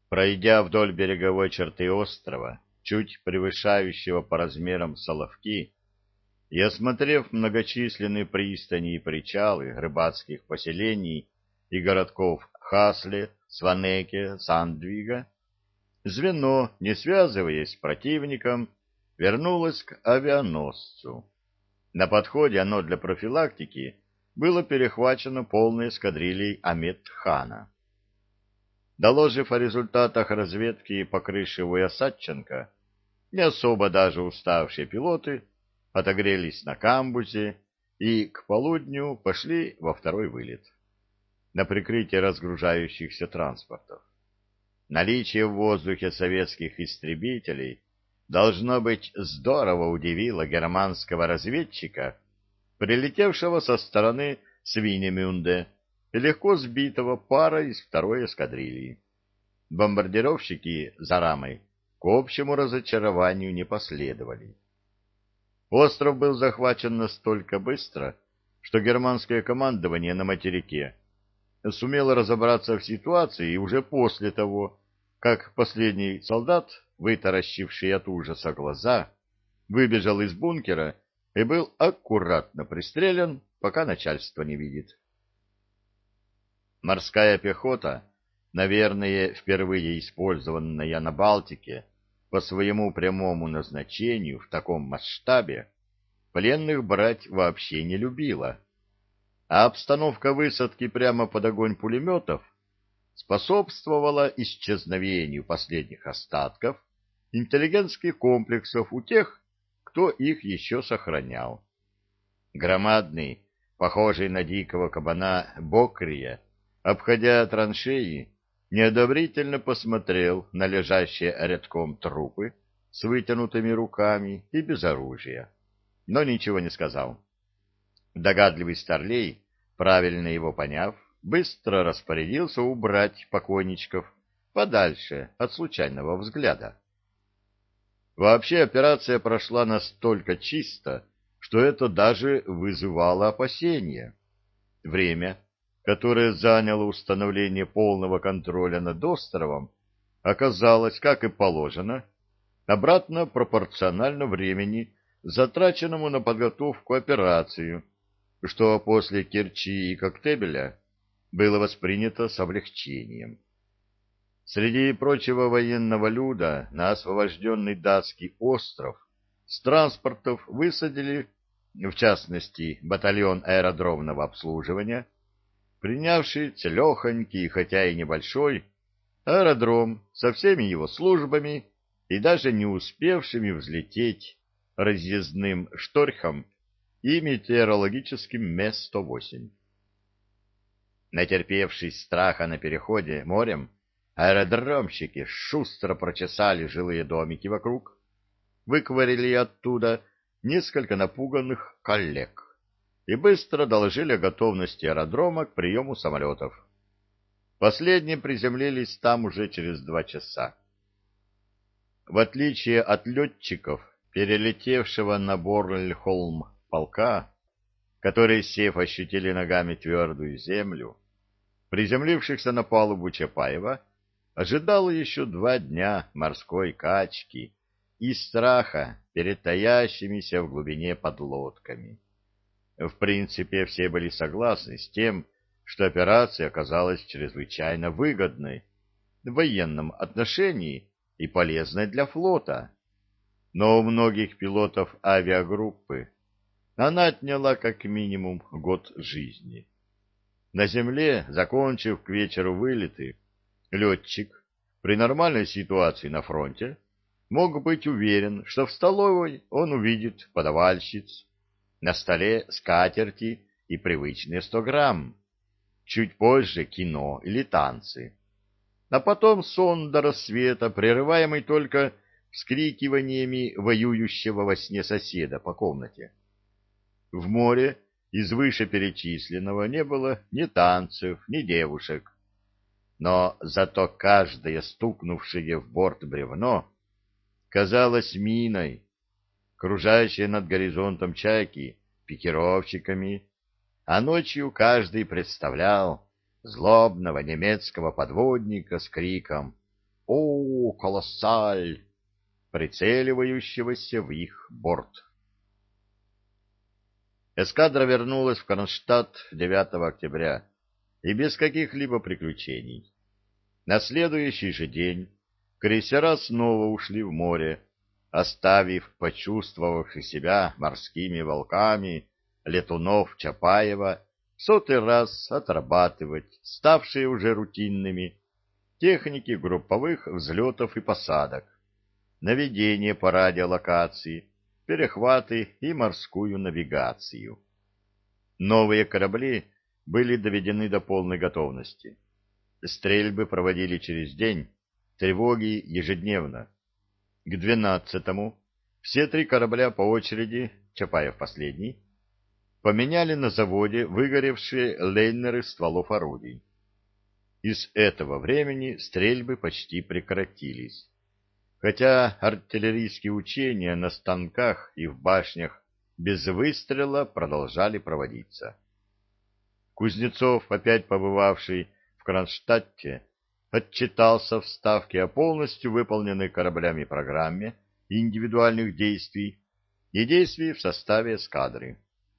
Пройдя вдоль береговой черты острова, чуть превышающего по размерам Соловки, и осмотрев многочисленные пристани и причалы рыбацких поселений и городков Хасле, Сванеке, Сандвига, звено, не связываясь с противником, вернулось к авианосцу. На подходе оно для профилактики было перехвачено полной эскадрильей Амет-хана. Доложив о результатах разведки по крыше Уясатченко, не особо даже уставшие пилоты отогрелись на камбузе и к полудню пошли во второй вылет на прикрытие разгружающихся транспортов. Наличие в воздухе советских истребителей должно быть здорово удивило германского разведчика, прилетевшего со стороны Свинемюнде и легко сбитого парой из второй эскадрильи. Бомбардировщики за рамой к общему разочарованию не последовали. Остров был захвачен настолько быстро, что германское командование на материке сумело разобраться в ситуации уже после того, как последний солдат, вытаращивший от ужаса глаза, выбежал из бункера и был аккуратно пристрелен, пока начальство не видит. Морская пехота, наверное, впервые использованная на Балтике по своему прямому назначению в таком масштабе, пленных брать вообще не любила, а обстановка высадки прямо под огонь пулеметов способствовала исчезновению последних остатков интеллигентских комплексов у тех, кто их еще сохранял. Громадный, похожий на дикого кабана, Бокрия, обходя траншеи, неодобрительно посмотрел на лежащие рядком трупы с вытянутыми руками и без оружия, но ничего не сказал. Догадливый старлей, правильно его поняв, быстро распорядился убрать покойничков подальше от случайного взгляда. Вообще операция прошла настолько чисто, что это даже вызывало опасения. Время, которое заняло установление полного контроля над островом, оказалось, как и положено, обратно пропорционально времени, затраченному на подготовку операции, что после Керчи и Коктебеля было воспринято с облегчением. Среди прочего военного люда на освобожденный датский остров с транспортов высадили, в частности, батальон аэродромного обслуживания, принявший целехонький, хотя и небольшой, аэродром со всеми его службами и даже не успевшими взлететь разъездным шторхом и метеорологическим МЕ-108. Натерпевшись страха на переходе морем, аэродромщики шустро прочесали жилые домики вокруг, выковырили оттуда несколько напуганных коллег и быстро доложили о готовности аэродрома к приему самолетов. Последние приземлились там уже через 2 часа. В отличие от летчиков, перелетевшего на Борльхолм полка, которые, сев, ощутили ногами твердую землю, приземлившихся на палубу Чапаева, ожидало еще 2 дня морской качки и страха перед таящимися в глубине подлодками. В принципе, все были согласны с тем, что операция оказалась чрезвычайно выгодной в военном отношении и полезной для флота. Но у многих пилотов авиагруппы она отняла как минимум год жизни. На земле, закончив к вечеру вылеты, летчик при нормальной ситуации на фронте мог быть уверен, что в столовой он увидит подавальщиц, на столе скатерти и привычные 100 грамм, чуть позже кино или танцы, а потом сон до рассвета, прерываемый только вскрикиваниями воюющего во сне соседа по комнате. В море из вышеперечисленного не было ни танцев, ни девушек, но зато каждое стукнувшее в борт бревно казалось миной, кружащие над горизонтом чайки пикировщиками, а ночью каждый представлял злобного немецкого подводника с криком «О, колоссаль!» прицеливающегося в их борт. Эскадра вернулась в Кронштадт 9 октября и без каких-либо приключений. На следующий же день крейсера снова ушли в море, оставив почувствовавших себя морскими волками летунов Чапаева в сотый раз отрабатывать ставшие уже рутинными техники групповых взлетов и посадок, наведение по радиолокации, перехваты и морскую навигацию. Новые корабли были доведены до полной готовности. Стрельбы проводили через день, тревоги ежедневно. К 12-му все 3 корабля по очереди, Чапаев последний, поменяли на заводе выгоревшие лейнеры стволов орудий. И с этого времени стрельбы почти прекратились, хотя артиллерийские учения на станках и в башнях без выстрела продолжали проводиться. Кузнецов, опять побывавший в Кронштадте, отчитался в Ставке о полностью выполненной кораблями программе индивидуальных действий и действий в составе эскадры.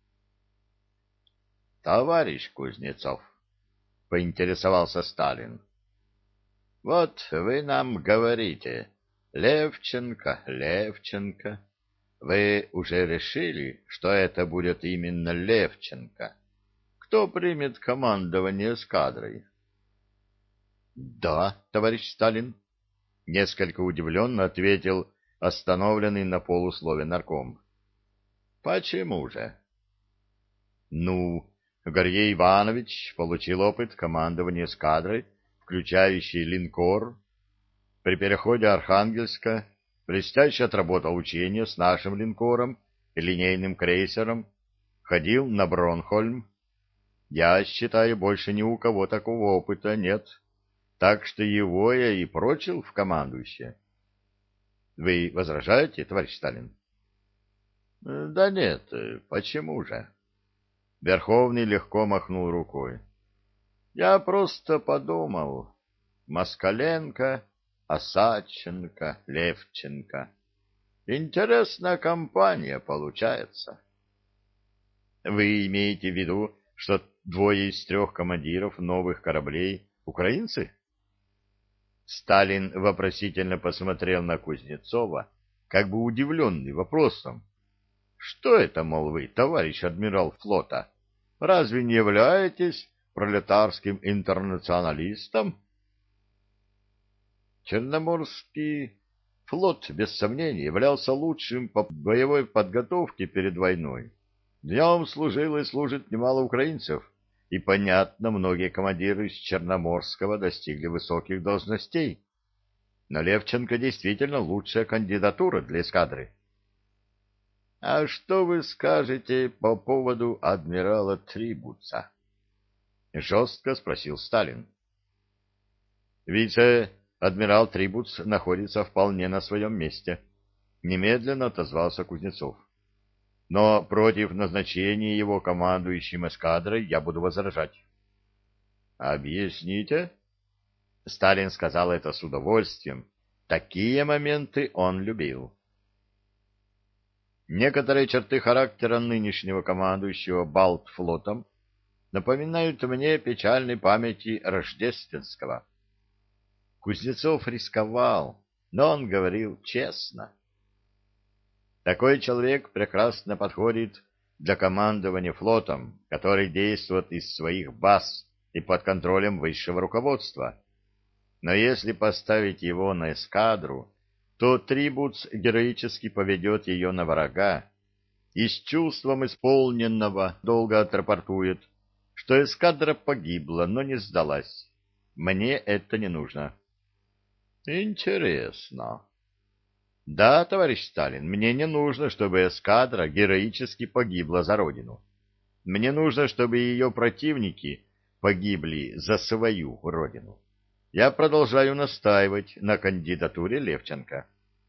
«Товарищ Кузнецов», — поинтересовался Сталин, — «вот вы нам говорите, Левченко, Левченко. Вы уже решили, что это будет именно Левченко? Кто примет командование эскадрой?» «Да, товарищ Сталин», — несколько удивленно ответил остановленный на полуслове нарком. «Почему же?» «Ну, Гордей Иванович получил опыт командования эскадрой, включающий линкор. При переходе Архангельска блестяще отработал учения с нашим линкором и линейным крейсером, ходил на Бронхольм. Я считаю, больше ни у кого такого опыта нет, так что его я и прочил в командующие. Вы возражаете, товарищ Сталин? Да нет, почему же? Верховный легко махнул рукой. Я просто подумал, Москаленко, Осадченко, Левченко. Интересная компания получается. Вы имеете в виду, что 2 из 3 командиров новых кораблей украинцы? Сталин вопросительно посмотрел на Кузнецова, как бы удивленный вопросом. Что это, мол, вы, товарищ адмирал флота? Разве не являетесь пролетарским интернационалистом? Черноморский флот, без сомнения, являлся лучшим по боевой подготовке перед войной. В нем служило и служит немало украинцев, и, понятно, многие командиры из Черноморского достигли высоких должностей. Но Левченко действительно лучшая кандидатура для эскадры. — А что вы скажете по поводу адмирала Трибуца? — жестко спросил Сталин. Вице-адмирал Трибуц находится вполне на своем месте, — немедленно отозвался Кузнецов. Но против назначения его командующим эскадрой я буду возражать. — Объясните? Сталин сказал это с удовольствием. Такие моменты он любил. Некоторые черты характера нынешнего командующего Балтфлотом напоминают мне печальной памяти Рождественского. Кузнецов рисковал, но он говорил честно. Такой человек прекрасно подходит для командования флотом, который действует из своих баз и под контролем высшего руководства. Но если поставить его на эскадру, то Трибуц героически поведет ее на врага и с чувством исполненного долго отрапортует, что эскадра погибла, но не сдалась. Мне это не нужно. Интересно. Да, товарищ Сталин, мне не нужно, чтобы эскадра героически погибла за родину. Мне нужно, чтобы ее противники погибли за свою родину. Я продолжаю настаивать на кандидатуре Левченко.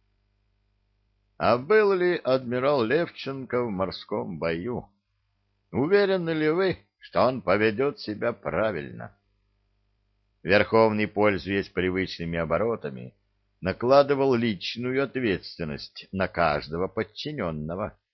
А был ли адмирал Левченко в морском бою? Уверены ли вы, что он поведет себя правильно? Верховный, пользуясь привычными оборотами, накладывал личную ответственность на каждого подчиненного.